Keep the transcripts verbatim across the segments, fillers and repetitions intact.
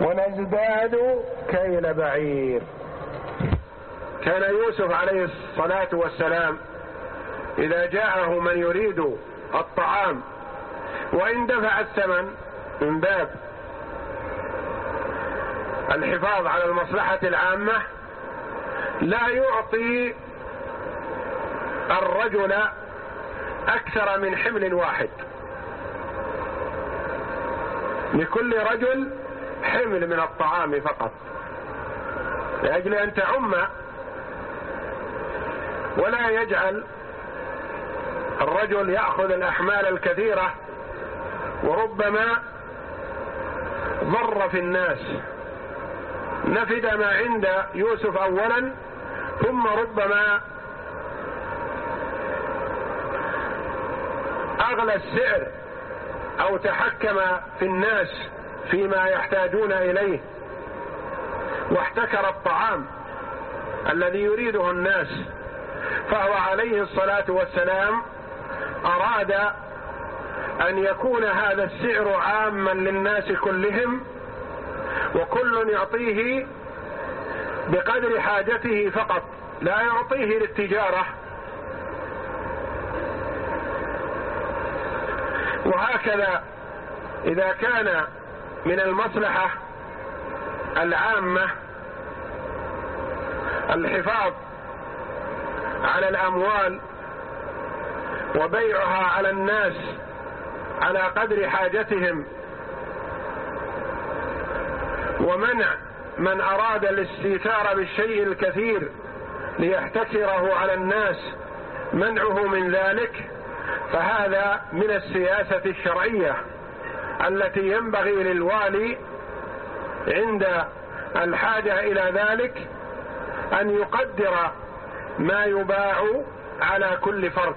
ونزداد كيل بعير. كان يوسف عليه الصلاة والسلام إذا جاءه من يريد الطعام وإن دفع الثمن من باب الحفاظ على المصلحة العامة لا يعطي الرجل أكثر من حمل واحد، لكل رجل حمل من الطعام فقط، لأجل أن تعم ولا يجعل الرجل يأخذ الأحمال الكثيرة وربما ضر في الناس. نفد ما عند يوسف أولا، ثم ربما أغلى السعر أو تحكم في الناس فيما يحتاجون إليه واحتكر الطعام الذي يريده الناس. فهو عليه الصلاة والسلام أراد أن يكون هذا السعر عاما للناس كلهم، وكل يعطيه بقدر حاجته فقط، لا يعطيه للتجارة. وهكذا إذا كان من المصلحة العامة الحفاظ على الأموال وبيعها على الناس على قدر حاجتهم، ومنع من أراد الاستيثار بالشيء الكثير ليحتكره على الناس منعه من ذلك، فهذا من السياسة الشرعية التي ينبغي للوالي عند الحاجة إلى ذلك أن يقدر ما يباع على كل فرد.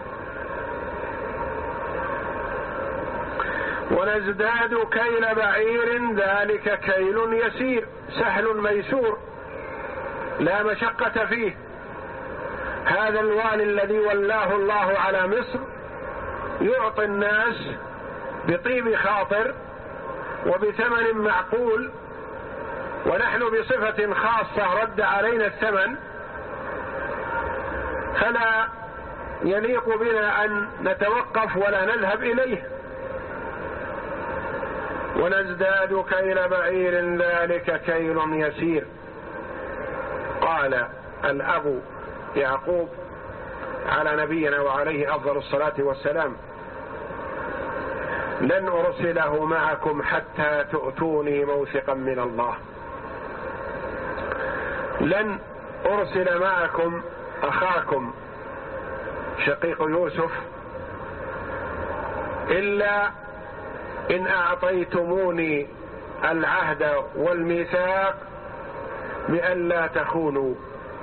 ونزداد كيل بعير ذلك كيل يسير، سهل ميسور لا مشقة فيه. هذا الوالي الذي ولاه الله على مصر يعطي الناس بطيب خاطر وبثمن معقول، ونحن بصفة خاصة رد علينا الثمن، فلا يليق بنا أن نتوقف ولا نذهب إليه. ونزداد كيل بعير ذلك كيل يسير. قال الأب يعقوب على نبينا وعليه أفضل الصلاة والسلام: لن أرسله معكم حتى تؤتوني موثقا من الله. لن أرسل معكم أخاكم شقيق يوسف إلا إن أعطيتموني العهد والميثاق بأن لا تخونوا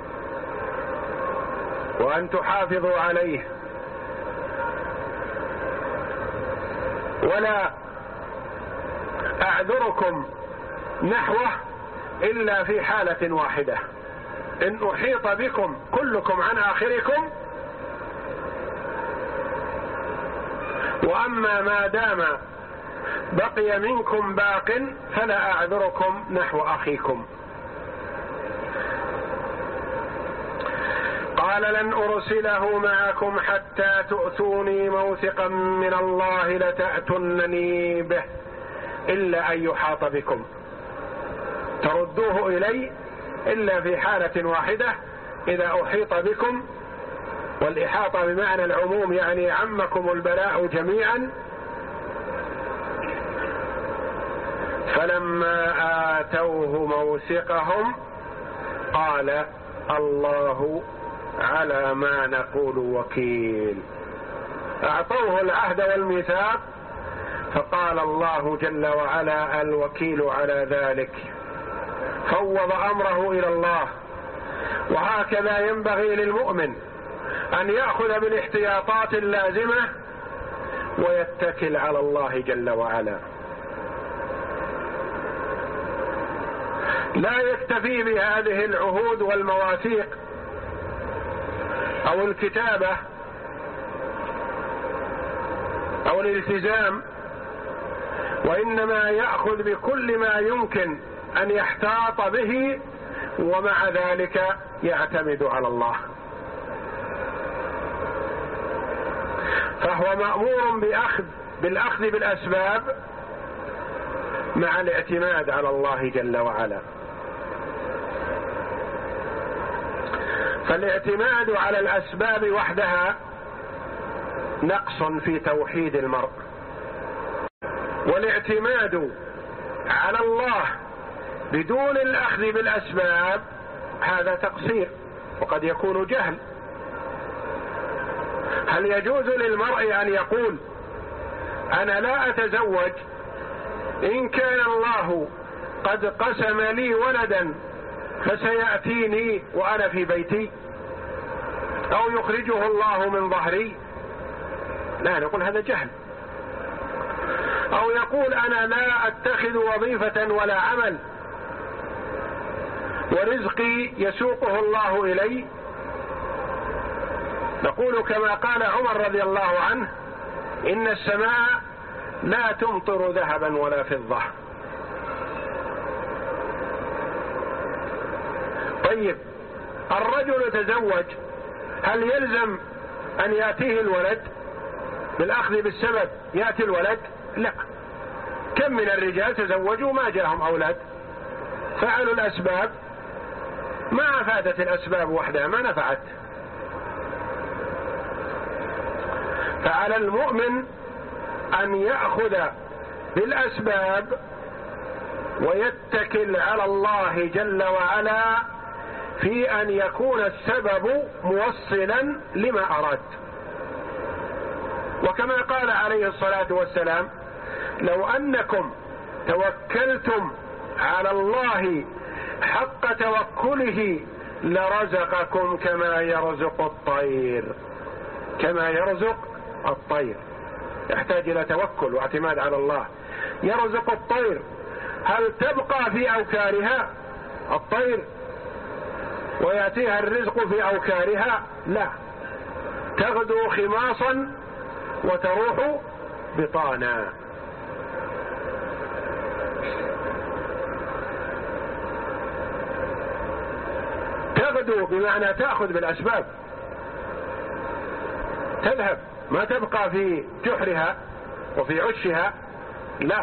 وأن تحافظوا عليه، ولا أعذركم نحوه إلا في حالة واحدة: إن أحيط بكم كلكم عن آخركم، وأما ما دام بقي منكم باق فلا أعذركم نحو أخيكم. قال: لن أرسله معكم حتى تؤتوني موثقا من الله لتأتونني به إلا أن يحاط بكم، تردوه إلي إلا في حالة واحدة: إذا أحيط بكم، والإحاطة بمعنى العموم يعني عمكم البلاء جميعا. فلما آتوه موثقهم قال: الله على ما نقول وكيل. أعطوه العهد والميثاق، فقال الله جل وعلا: الوكيل على ذلك، فوض أمره إلى الله. وهكذا ينبغي للمؤمن أن يأخذ بالاحتياطات اللازمة ويتكل على الله جل وعلا، لا يكتفي بهذه العهود والمواثيق أو الكتابة أو الالتزام وإنما يأخذ بكل ما يمكن أن يحتاط به، ومع ذلك يعتمد على الله. فهو مأمور بأخذ بالأخذ بالأسباب مع الاعتماد على الله جل وعلا. فالاعتماد على الأسباب وحدها نقص في توحيد المرء، والاعتماد على الله بدون الأخذ بالأسباب هذا تقصير، وقد يكون جهل. هل يجوز للمرء أن يقول أنا لا أتزوج إن كان الله قد قسم لي ولدا فسيأتيني وأنا في بيتي، أو يخرجه الله من ظهري؟ لا، نقول هذا جهل. أو يقول أنا لا أتخذ وظيفة ولا عمل ورزقي يسوقه الله إلي، نقول كما قال عمر رضي الله عنه إن السماء لا تمطر ذهبا ولا فضة. طيب الرجل تزوج، هل يلزم أن يأتيه الولد بالأخذ بالسبب يأتي الولد؟ لا. كم من الرجال تزوجوا ما جاءهم أولاد، فعلوا الأسباب ما أفادت الأسباب وحدها، ما نفعت. فعلى المؤمن أن يأخذ بالأسباب ويتكل على الله جل وعلا في أن يكون السبب موصلا لما أراد. وكما قال عليه الصلاة والسلام لو أنكم توكلتم على الله حق توكله لرزقكم كما يرزق الطير. كما يرزق الطير يحتاج إلى توكل واعتماد على الله. يرزق الطير، هل تبقى في أوكارها الطير ويأتيها الرزق في أوكارها؟ لا، تغدو خماصا وتروح بطانا. تغدو بمعنى تأخذ بالأسباب، تذهب، ما تبقى في جحرها وفي عشها، لا.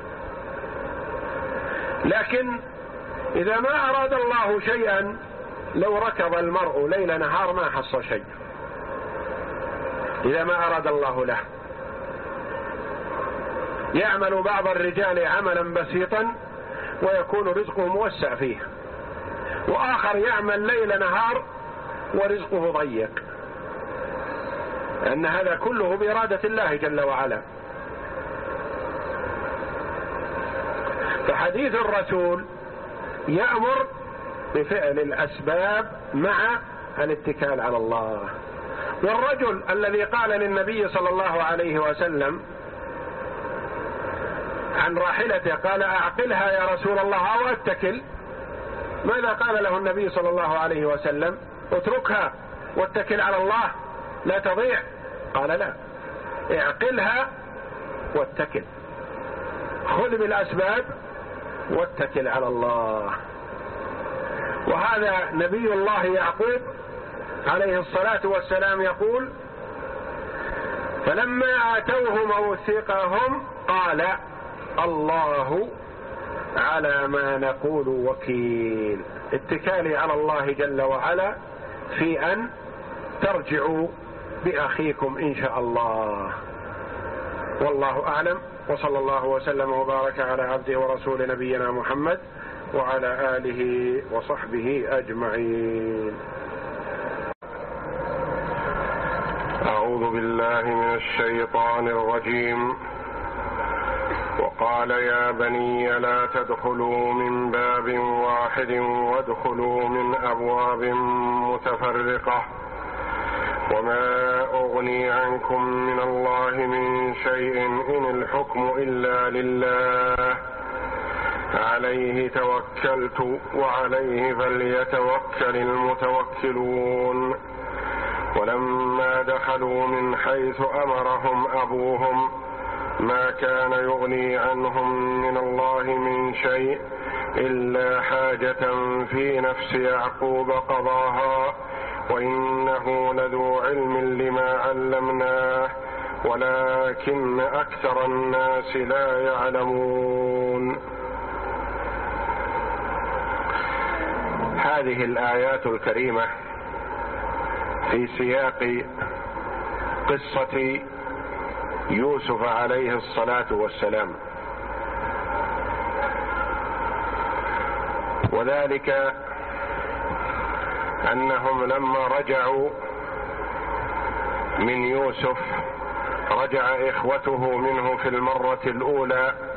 لكن إذا ما أراد الله شيئا، لو ركض المرء ليل نهار ما حصل شيء إذا ما أراد الله له. يعمل بعض الرجال عملا بسيطا ويكون رزقه موسع فيه، وآخر يعمل ليل نهار ورزقه ضيق، لأن هذا كله بإرادة الله جل وعلا. فحديث الرسول يأمر بفعل الأسباب مع الاتكال على الله. والرجل الذي قال للنبي صلى الله عليه وسلم عن راحلته قال أعقلها يا رسول الله أو أتكل، ماذا قال له النبي صلى الله عليه وسلم؟ اتركها واتكل على الله لا تضيع. قال لا، اعقلها واتكل، خذ بالأسباب واتكل على الله. وهذا نبي الله يعقوب عليه الصلاة والسلام يقول فلما آتوه موثقهم قال الله على ما نقول وكيل. اتكالي على الله جل وعلا في أن ترجعوا بأخيكم إن شاء الله. والله أعلم، وصلى الله وسلم وبارك على عبده ورسول نبينا محمد وعلى آله وصحبه أجمعين. أعوذ بالله من الشيطان الرجيم. وقال يا بني لا تدخلوا من باب واحد وادخلوا من أبواب متفرقة وما أغني عنكم من الله من شيء إن الحكم إلا لله عليه توكلت وعليه فليتوكل المتوكلون. ولما دخلوا من حيث أمرهم أبوهم ما كان يغني عنهم من الله من شيء إلا حاجة في نفس يعقوب قضاها وإنه لذو علم لما علمناه ولكن أكثر الناس لا يعلمون. هذه الآيات الكريمة في سياق قصة يوسف عليه الصلاة والسلام، وذلك أنهم لما رجعوا من يوسف رجع إخوته منه في المرة الأولى